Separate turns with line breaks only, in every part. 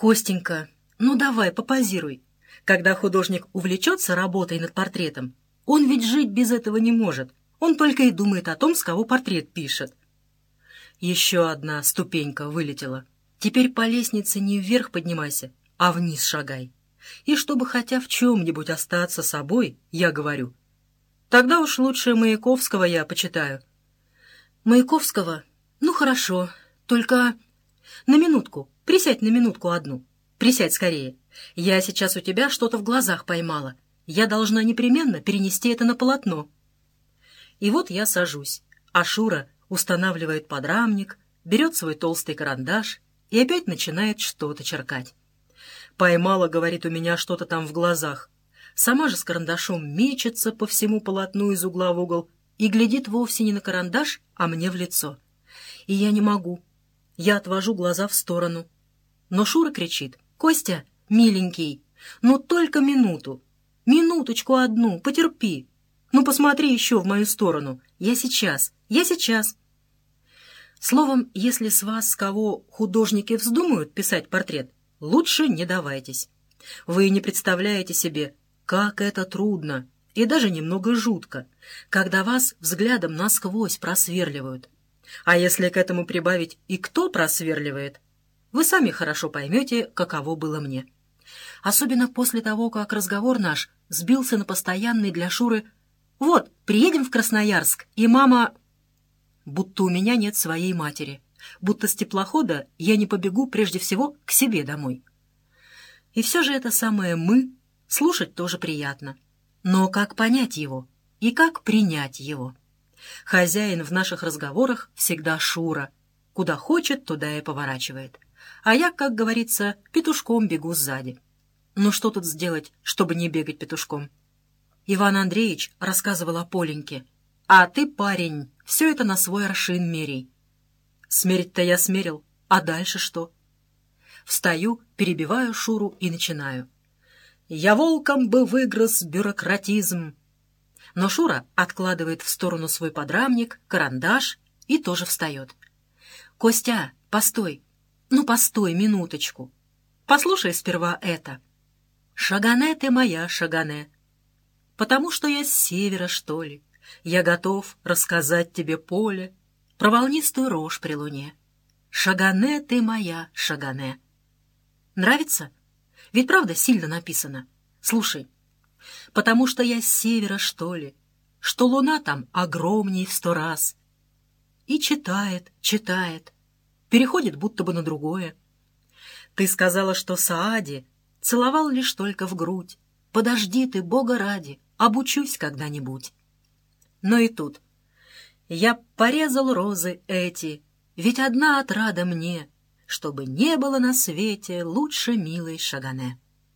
Костенька, ну давай, попозируй. Когда художник увлечется работой над портретом, он ведь жить без этого не может. Он только и думает о том, с кого портрет пишет. Еще одна ступенька вылетела. Теперь по лестнице не вверх поднимайся, а вниз шагай. И чтобы хотя в чем-нибудь остаться собой, я говорю, тогда уж лучше Маяковского я почитаю. Маяковского? Ну хорошо, только на минутку, присядь на минутку одну. Присядь скорее. Я сейчас у тебя что-то в глазах поймала. Я должна непременно перенести это на полотно. И вот я сажусь, а Шура устанавливает подрамник, берет свой толстый карандаш и опять начинает что-то черкать. Поймала, говорит, у меня что-то там в глазах. Сама же с карандашом мечется по всему полотну из угла в угол и глядит вовсе не на карандаш, а мне в лицо. И я не могу. Я отвожу глаза в сторону. Но Шура кричит: «Костя, миленький, ну только минуту, минуточку одну, потерпи. Ну посмотри еще в мою сторону. Я сейчас. Словом, если с вас с кого художники вздумают писать портрет, лучше не давайтесь. Вы не представляете себе, как это трудно и даже немного жутко, когда вас взглядом насквозь просверливают. А если к этому прибавить и кто просверливает, вы сами хорошо поймете, каково было мне. Особенно после того, как разговор наш сбился на постоянный для Шуры «Вот, приедем в Красноярск, и мама...» Будто у меня нет своей матери, будто с теплохода я не побегу прежде всего к себе домой. И все же это самое «мы» слушать тоже приятно. Но как понять его и как принять его? Хозяин в наших разговорах всегда Шура. Куда хочет, туда и поворачивает. А я, как говорится, петушком бегу сзади. Ну что тут сделать, чтобы не бегать петушком? Иван Андреевич рассказывал о Поленьке. А ты, парень, все это на свой аршин мерей. Смерить-то я смерил, а дальше что? Встаю, перебиваю Шуру и начинаю. Я волком бы выгрыз бюрократизм. Но Шура откладывает в сторону свой подрамник, карандаш и тоже встает. Костя, постой. Ну, постой минуточку. Послушай сперва это. Шагане ты моя, Шагане. Потому что я с севера, что ли. Я готов рассказать тебе поле про волнистую рожь при луне. Шагане ты моя, Шагане. Нравится? Ведь правда сильно написано. Слушай. Потому что я с севера, что ли, что луна там огромней в 100 раз. И читает, переходит будто бы на другое. Ты сказала, что Саади целовал лишь только в грудь. Подожди ты, Бога ради, обучусь когда-нибудь. Но и тут. Я порезал розы эти, ведь одна отрада мне, чтобы не было на свете лучше милой Шагане.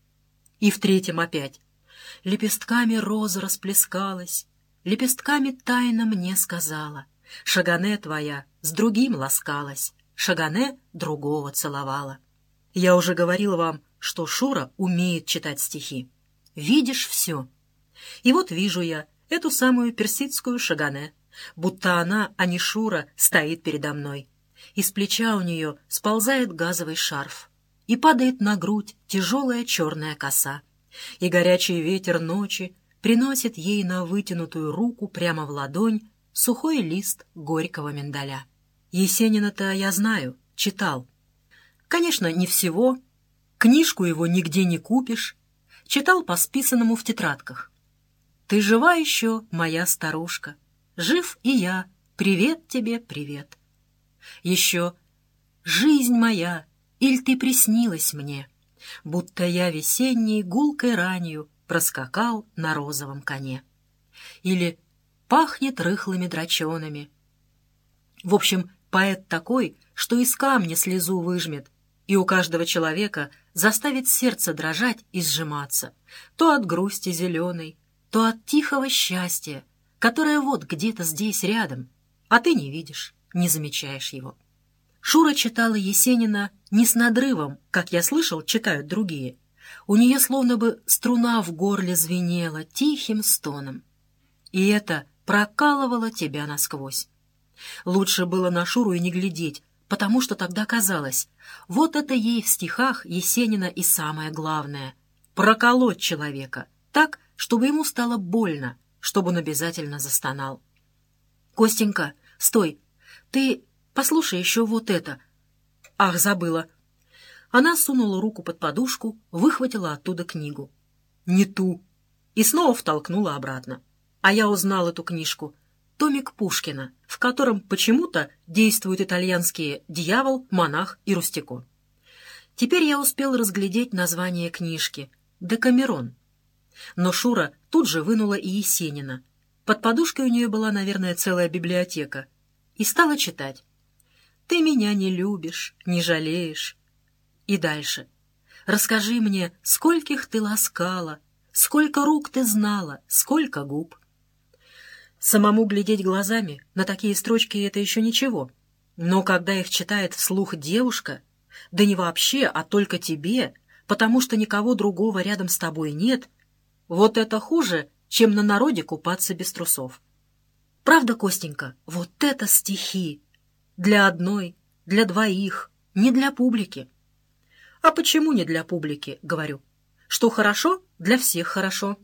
И в третьем опять. Лепестками роза расплескалась, лепестками тайно мне сказала. Шагане твоя с другим ласкалась, Шагане другого целовала. Я уже говорил вам, что Шура умеет читать стихи. Видишь все. И вот вижу я эту самую персидскую Шагане, будто она, а не Шура, стоит передо мной. Из плеча у нее сползает газовый шарф, и падает на грудь тяжелая черная коса, и горячий ветер ночи приносит ей на вытянутую руку прямо в ладонь сухой лист горького миндаля. Есенина-то я знаю, читал. Конечно, не всего, книжку его нигде не купишь, читал по списанному в тетрадках. «Ты жива еще, моя старушка? Жив и я, привет тебе, привет». Еще «Жизнь моя, иль ты приснилась мне, будто я весенней гулкой ранью проскакал на розовом коне». Или «Пахнет рыхлыми драчонами». В общем, поэт такой, что из камня слезу выжмет, и у каждого человека заставит сердце дрожать и сжиматься, то от грусти зеленой, то от тихого счастья, которое вот где-то здесь рядом, а ты не видишь, не замечаешь его. Шура читала Есенина не с надрывом, как я слышал, читают другие. У нее словно бы струна в горле звенела тихим стоном. И это прокалывало тебя насквозь. Лучше было на Шуру и не глядеть, потому что тогда казалось, вот это ей в стихах Есенина и самое главное — проколоть человека так, чтобы ему стало больно, чтобы он обязательно застонал. «Костенька, стой! Ты послушай еще вот это!» «Ах, забыла!» Она сунула руку под подушку, выхватила оттуда книгу. «Не ту!» И снова втолкнула обратно. А я узнал эту книжку. Томик Пушкина, в котором почему-то действуют итальянские дьявол, монах и Рустико. Теперь я успел разглядеть название книжки «Декамерон». Но Шура тут же вынула и Есенина. Под подушкой у нее была, наверное, целая библиотека. И стала читать. «Ты меня не любишь, не жалеешь». И дальше. «Расскажи мне, скольких ты ласкала, сколько рук ты знала, сколько губ». Самому глядеть глазами на такие строчки — это еще ничего. Но когда их читает вслух девушка, да не вообще, а только тебе, потому что никого другого рядом с тобой нет, вот это хуже, чем на народе купаться без трусов. Правда, Костенька, вот это стихи! Для одной, для двоих, не для публики. А почему не для публики, говорю? Что хорошо, для всех хорошо.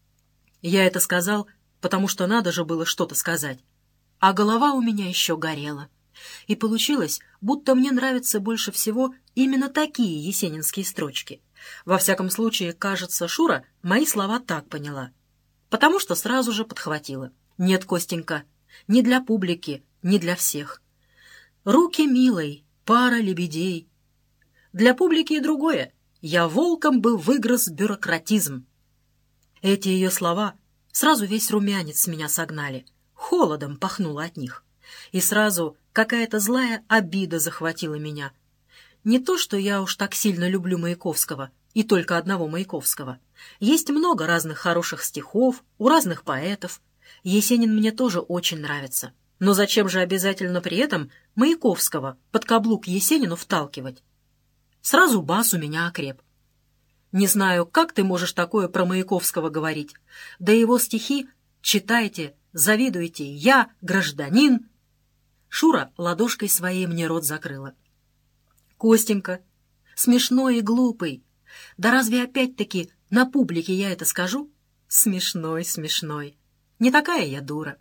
Я это сказал, потому что надо же было что-то сказать. А голова у меня еще горела. И получилось, будто мне нравятся больше всего именно такие есенинские строчки. Во всяком случае, кажется, Шура мои слова так поняла. Потому что сразу же подхватила. Нет, Костенька, не для публики, не для всех. Руки милой, пара лебедей. Для публики и другое. Я волком бы выгрыз бюрократизм. Эти ее слова сразу весь румянец с меня согнали. Холодом пахнуло от них. И сразу какая-то злая обида захватила меня. Не то, что я уж так сильно люблю Маяковского, и только одного Маяковского. Есть много разных хороших стихов у разных поэтов. Есенин мне тоже очень нравится. Но зачем же обязательно при этом Маяковского под каблук Есенину вталкивать? Сразу бас у меня окреп. Не знаю, как ты можешь такое про Маяковского говорить. Да его стихи читайте, завидуйте. Я гражданин. Шура ладошкой своей мне рот закрыла. Костенька, смешной и глупый. Да разве опять-таки на публике я это скажу? Смешной, смешной. Не такая я дура.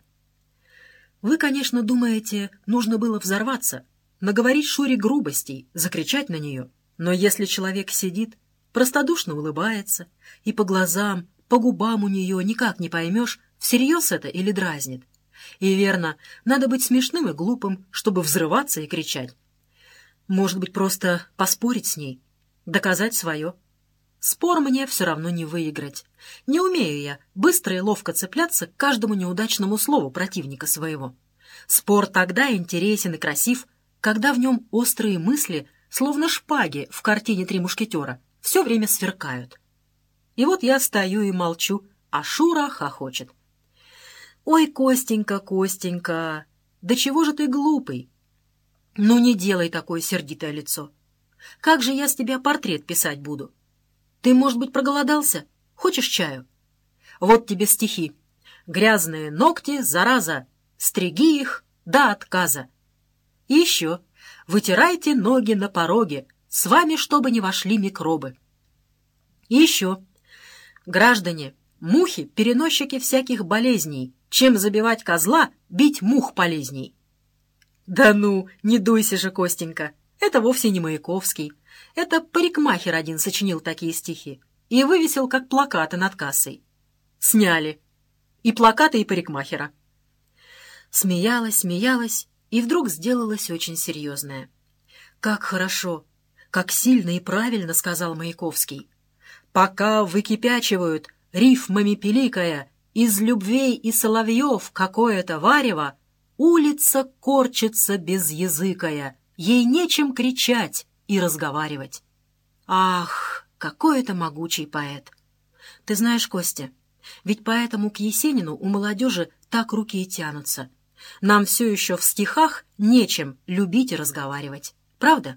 Вы, конечно, думаете, нужно было взорваться, наговорить Шуре грубостей, закричать на нее. Но если человек сидит, простодушно улыбается, и по глазам, по губам у нее никак не поймешь, всерьез это или дразнит. И верно, надо быть смешным и глупым, чтобы взрываться и кричать. Может быть, просто поспорить с ней, доказать свое. Спор мне все равно не выиграть. Не умею я быстро и ловко цепляться к каждому неудачному слову противника своего. Спор тогда интересен и красив, когда в нем острые мысли, словно шпаги в картине «Три мушкетера», все время сверкают. И вот я стою и молчу, а Шура хохочет. «Ой, Костенька, Костенька, да чего же ты глупый? Ну не делай такое сердитое лицо. Как же я с тебя портрет писать буду? Ты, может быть, проголодался? Хочешь чаю? Вот тебе стихи. Грязные ногти, зараза, стриги их до отказа. И еще. Вытирайте ноги на пороге, с вами, чтобы не вошли микробы. И еще. Граждане, мухи — переносчики всяких болезней. Чем забивать козла, бить мух полезней. Да ну, не дуйся же, Костенька. Это вовсе не Маяковский. Это парикмахер один сочинил такие стихи и вывесил как плакаты над кассой. Сняли. И плакаты, и парикмахера. Смеялась, смеялась, и вдруг сделалась очень серьезная. Как хорошо, как сильно и правильно сказал Маяковский. Пока выкипячивают, рифмами пиликая, из любвей и соловьев какое-то варево, улица корчится безязыкая, ей нечем кричать и разговаривать. Ах, какой это могучий поэт! Ты знаешь, Костя, ведь поэтому к Есенину у молодежи так руки и тянутся. Нам все еще в стихах нечем любить и разговаривать. Правда?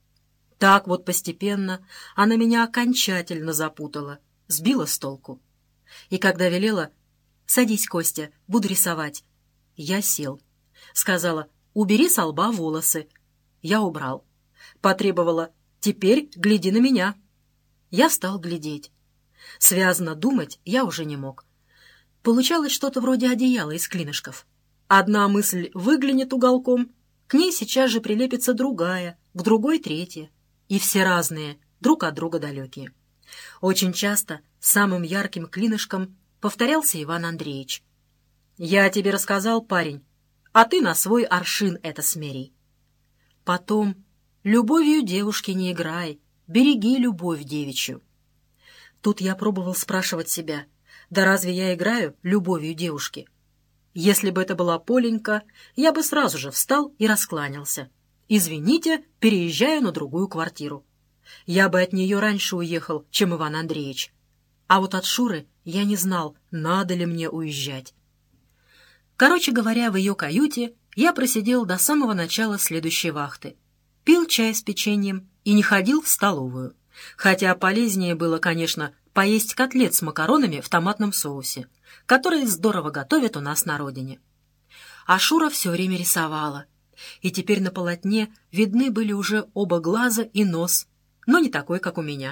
Так вот постепенно она меня окончательно запутала, сбила с толку. И когда велела: «Садись, Костя, буду рисовать», я сел. Сказала: «Убери со лба волосы». я убрал. Потребовала: «Теперь гляди на меня». Я стал глядеть. Связно думать я уже не мог. Получалось что-то вроде одеяла из клинышков. Одна мысль выглянет уголком, к ней сейчас же прилепится другая, к другой третья. И все разные, друг от друга далекие. Очень часто самым ярким клинышком повторялся Иван Андреевич. «Я тебе рассказал, парень, а ты на свой аршин это смерей». Потом: «Любовью девушки не играй, береги любовь девичью». Тут я пробовал спрашивать себя: да разве я играю любовью девушки? Если бы это была Поленька, я бы сразу же встал и раскланялся. «Извините, переезжаю на другую квартиру». Я бы от нее раньше уехал, чем Иван Андреевич. А вот от Шуры я не знал, надо ли мне уезжать. Короче говоря, в ее каюте я просидел до самого начала следующей вахты. Пил чай с печеньем и не ходил в столовую. Хотя полезнее было, конечно, поесть котлет с макаронами в томатном соусе, которые здорово готовят у нас на родине. А Шура все время рисовала, и теперь на полотне видны были уже оба глаза и нос, но не такой, как у меня.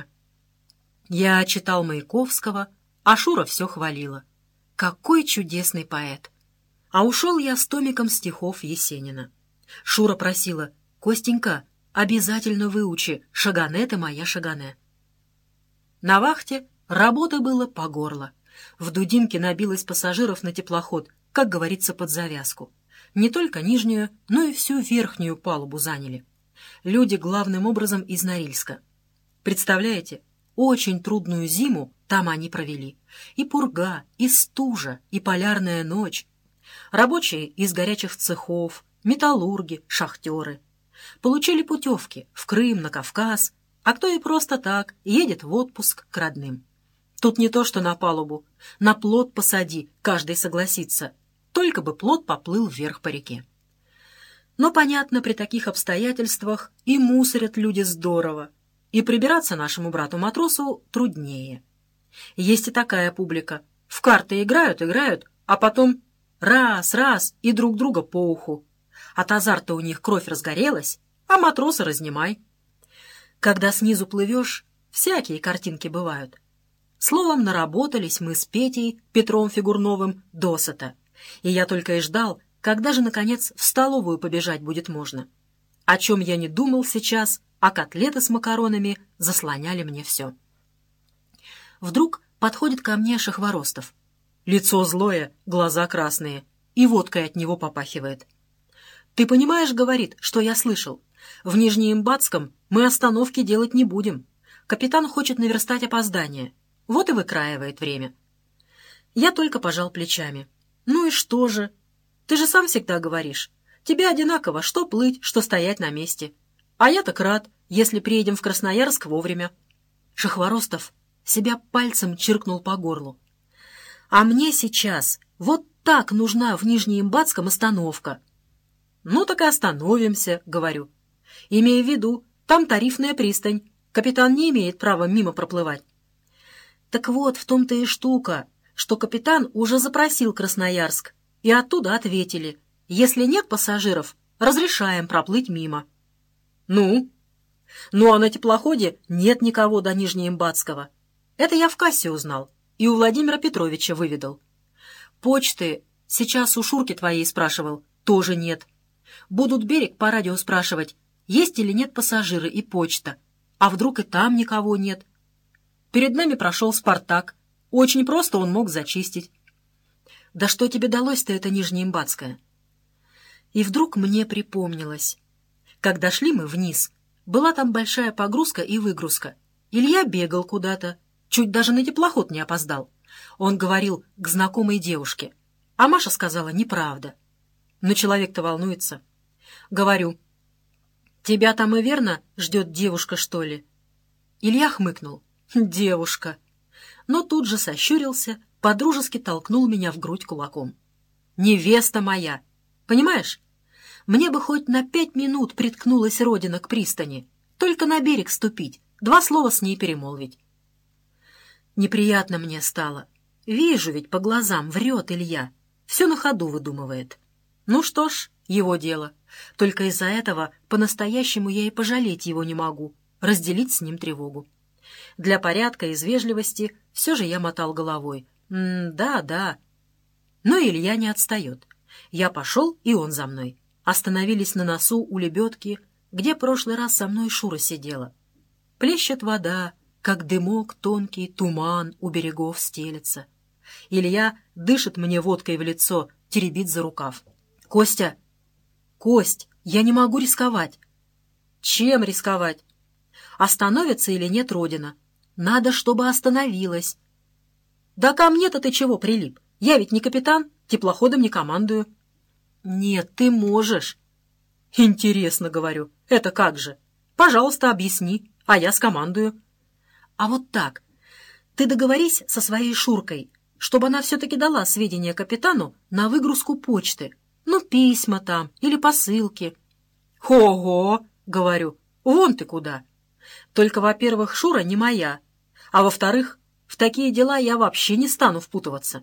Я читал Маяковского, а Шура все хвалила. Какой чудесный поэт! А ушел я с томиком стихов Есенина. Шура просила: «Костенька, обязательно выучи «Шагане ты моя Шагане». На вахте работы было по горло. В Дудинке набилось пассажиров на теплоход, как говорится, под завязку. Не только нижнюю, но и всю верхнюю палубу заняли. Люди главным образом из Норильска. Представляете, очень трудную зиму там они провели. И пурга, и стужа, и полярная ночь. Рабочие из горячих цехов, металлурги, шахтеры. Получили путевки в Крым, на Кавказ, а кто и просто так едет в отпуск к родным. Тут не то что на палубу, на плот посади, каждый согласится, только бы плот поплыл вверх по реке. Но, понятно, при таких обстоятельствах и мусорят люди здорово, и прибираться нашему брату-матросу труднее. Есть и такая публика. В карты играют, а потом раз, и друг друга по уху. От азарта у них кровь разгорелась, а матроса разнимай. Когда снизу плывешь, всякие картинки бывают. Словом, наработались мы с Петей, Петром Фигурновым, досыта. И я только и ждал, когда же, наконец, в столовую побежать будет можно. О чем я не думал сейчас, а котлеты с макаронами заслоняли мне все. Вдруг подходит ко мне Шахворостов. Лицо злое, глаза красные, и водкой от него попахивает. «Ты понимаешь, — говорит, — что я слышал? В Нижнеимбатском мы остановки делать не будем. Капитан хочет наверстать опоздание. Вот и выкраивает время». Я только пожал плечами. «Ну и что же? Ты же сам всегда говоришь. Тебе одинаково, что плыть, что стоять на месте. А я так рад, если приедем в Красноярск вовремя». Шахворостов себя пальцем чиркнул по горлу. «А мне сейчас вот так нужна в Нижнеимбатском остановка». «Ну так и остановимся», — говорю. «Имея в виду, там тарифная пристань. Капитан не имеет права мимо проплывать». Так вот, в том-то и штука, что капитан уже запросил Красноярск, и оттуда ответили: если нет пассажиров, разрешаем проплыть мимо. Ну? Ну, а на теплоходе нет никого до Нижнеимбатского. Это я в кассе узнал и у Владимира Петровича выведал. Почты сейчас у Шурки твоей спрашивал, тоже нет. Будут берег по радио спрашивать, есть или нет пассажиры и почта. А вдруг и там никого нет? Перед нами прошел «Спартак». Очень просто он мог зачистить. Да что тебе далось-то это Нижнеимбатское? И вдруг мне припомнилось. Когда шли мы вниз, была там большая погрузка и выгрузка. Илья бегал куда-то, чуть даже на теплоход не опоздал. Он говорил к знакомой девушке. А Маша сказала: неправда. Но человек-то волнуется. Говорю: тебя там и верно ждет девушка, что ли? Илья хмыкнул. Девушка. Но тут же сощурился, подружески толкнул меня в грудь кулаком. Невеста моя. Понимаешь? Мне бы хоть на 5 минут приткнулась родина к пристани. Только на берег ступить, 2 слова с ней перемолвить. Неприятно мне стало. Вижу ведь по глазам, врет Илья. Все на ходу выдумывает. Ну что ж, его дело. Только из-за этого по-настоящему я и пожалеть его не могу, разделить с ним тревогу. Для порядка, из вежливости, все же я мотал головой. Да, да. Но Илья не отстает. Я пошел, и он за мной. Остановились на носу у лебедки, где прошлый раз со мной Шура сидела. Плещет вода, как дымок тонкий, туман у берегов стелется. Илья дышит мне водкой в лицо, теребит за рукав. «Костя! Кость, я не могу рисковать!» «Чем рисковать? Остановится или нет Родина? Надо, чтобы остановилась!» «Да ко мне-то ты чего прилип? Я ведь не капитан, теплоходом не командую». «Нет, ты можешь». «Интересно, — говорю, — это как же? Пожалуйста, объясни, а я скомандую». «А вот так. Ты договорись со своей Шуркой, чтобы она все-таки дала сведения капитану на выгрузку почты. Ну, письма там или посылки». «Ого!» — говорю. «Вон ты куда!» Только, во-первых, Шура не моя, а во-вторых, в такие дела я вообще не стану впутываться.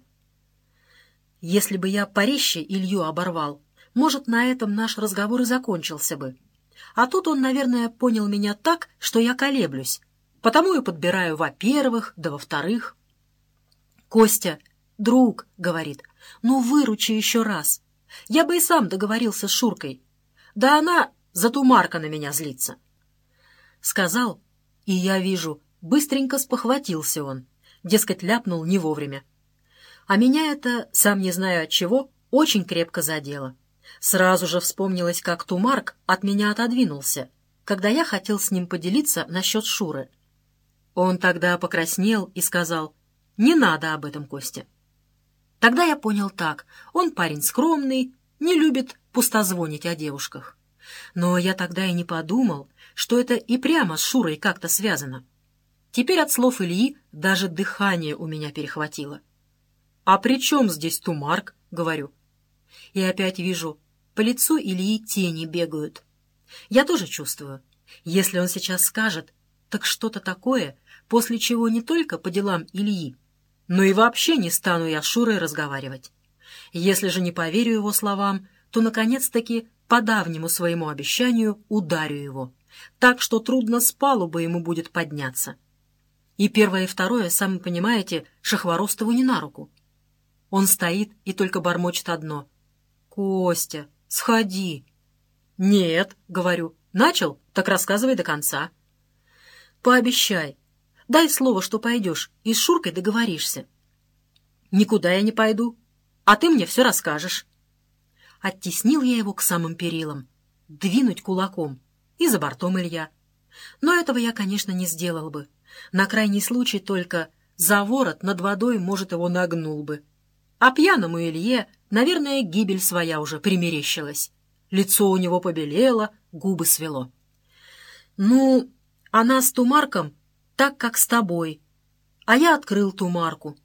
Если бы я порезче Илью оборвал, может, на этом наш разговор и закончился бы. А тут он, наверное, понял меня так, что я колеблюсь, потому и подбираю во-первых, да во-вторых. «Костя, друг, — говорит, — ну выручи еще раз. Я бы и сам договорился с Шуркой. Да она за Тумарка на меня злится». Сказал, и я вижу, быстренько спохватился он, дескать, ляпнул не вовремя. А меня это, сам не знаю от чего, очень крепко задело. Сразу же вспомнилось, как Тумарк от меня отодвинулся, когда я хотел с ним поделиться насчет Шуры. Он тогда покраснел и сказал: «Не надо об этом, Костя». Тогда я понял так: он парень скромный, не любит пустозвонить о девушках. Но я тогда и не подумал, что это и прямо с Шурой как-то связано. Теперь от слов Ильи даже дыхание у меня перехватило. «А при чем здесь Тумарк?» — говорю. И опять вижу, по лицу Ильи тени бегают. Я тоже чувствую. Если он сейчас скажет, так что-то такое, после чего не только по делам Ильи, но и вообще не стану я с Шурой разговаривать. Если же не поверю его словам, то, наконец-таки, по давнему своему обещанию ударю его, так что трудно с палубы ему будет подняться. И первое и второе, сами понимаете, Шахворостову не на руку. Он стоит и только бормочет одно: «Костя, сходи». «Нет, — говорю, — начал, так рассказывай до конца». «Пообещай, дай слово, что пойдешь, и с Шуркой договоришься». «Никуда я не пойду, а ты мне все расскажешь». Оттеснил я его к самым перилам. Двинуть кулаком. И за бортом Илья. Но этого я, конечно, не сделал бы. На крайний случай только за ворот над водой, может, его нагнул бы. А пьяному Илье, наверное, гибель своя уже примерещилась. Лицо у него побелело, губы свело. «Ну, она с Тумарком так, как с тобой. А я открыл Тумарку».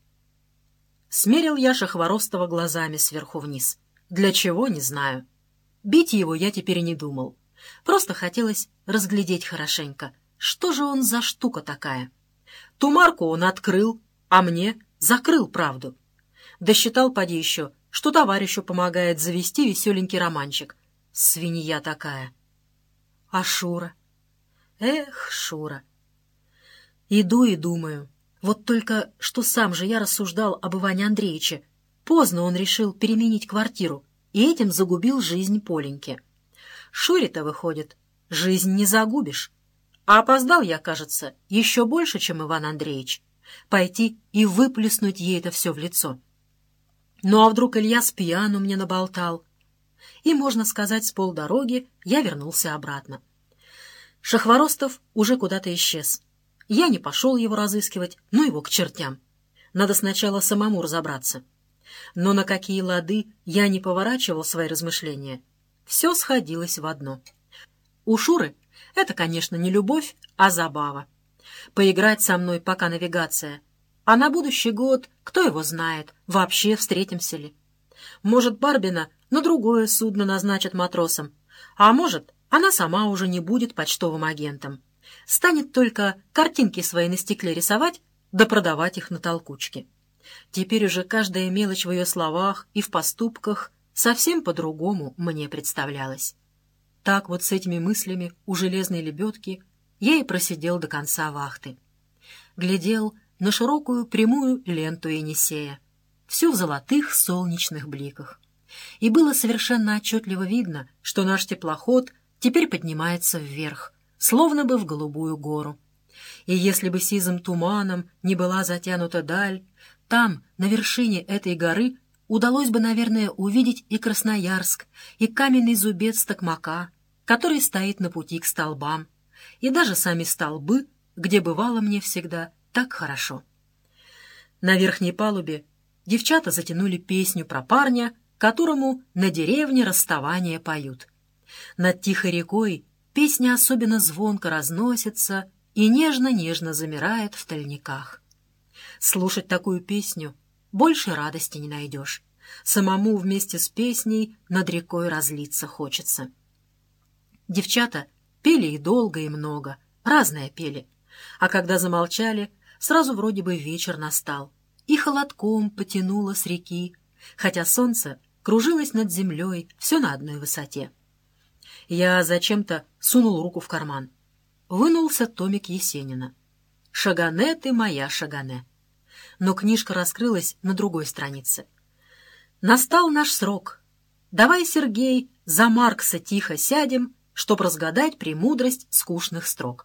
Смерил я Шахворостова глазами сверху вниз. Для чего, не знаю. Бить его я теперь и не думал. Просто хотелось разглядеть хорошенько, что же он за штука такая. Тумарку он открыл, а мне закрыл правду. Да считал, поди еще, что товарищу помогает завести веселенький романчик. Свинья такая. А Шура? Эх, Шура. Иду и думаю. Вот только что сам же я рассуждал об Иване Андреевиче. Поздно он решил переменить квартиру, и этим загубил жизнь Поленьке. Шуре-то, выходит, жизнь не загубишь. А опоздал я, кажется, еще больше, чем Иван Андреевич. Пойти и выплеснуть ей это все в лицо. Ну а вдруг Илья с пьяну мне наболтал? И, можно сказать, с полдороги я вернулся обратно. Шахворостов уже куда-то исчез. Я не пошел его разыскивать, ну его к чертям. Надо сначала самому разобраться. Но на какие лады я не поворачивал свои размышления, все сходилось в одно. У Шуры это, конечно, не любовь, а забава. Поиграть со мной, пока навигация. А на будущий год, кто его знает, вообще встретимся ли. Может, Барбина на другое судно назначат матросом, а может, она сама уже не будет почтовым агентом. Станет только картинки свои на стекле рисовать, да продавать их на толкучке. Теперь уже каждая мелочь в ее словах и в поступках совсем по-другому мне представлялась. Так вот с этими мыслями у железной лебедки я и просидел до конца вахты. Глядел на широкую прямую ленту Енисея, всю в золотых солнечных бликах. И было совершенно отчетливо видно, что наш теплоход теперь поднимается вверх, словно бы в голубую гору. И если бы сизым туманом не была затянута даль, там, на вершине этой горы, удалось бы, наверное, увидеть и Красноярск, и каменный зубец Токмака, который стоит на пути к столбам, и даже сами столбы, где бывало мне всегда так хорошо. На верхней палубе девчата затянули песню про парня, которому на деревне расставание поют. Над тихой рекой песня особенно звонко разносится и нежно-нежно замирает в тальниках. Слушать такую песню больше радости не найдешь. Самому вместе с песней над рекой разлиться хочется. Девчата пели и долго, и много, разное пели. А когда замолчали, сразу вроде бы вечер настал, и холодком потянуло с реки, хотя солнце кружилось над землей все на одной высоте. Я зачем-то сунул руку в карман. Вынулся томик Есенина. «Шагане ты моя, Шагане». Но книжка раскрылась на другой странице. «Настал наш срок. Давай, Сергей, за Маркса тихо сядем, чтоб разгадать премудрость скучных строк».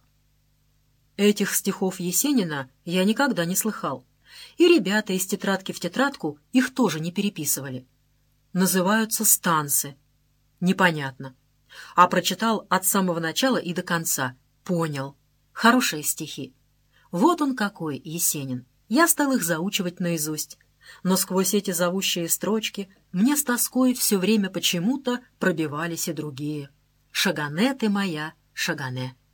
Этих стихов Есенина я никогда не слыхал, и ребята из тетрадки в тетрадку их тоже не переписывали. Называются станцы. Непонятно. А прочитал от самого начала и до конца. Понял. Хорошие стихи. Вот он какой, Есенин. Я стал их заучивать наизусть. Но сквозь эти зовущие строчки мне с тоской все время почему-то пробивались и другие. «Шагане ты моя, Шагане».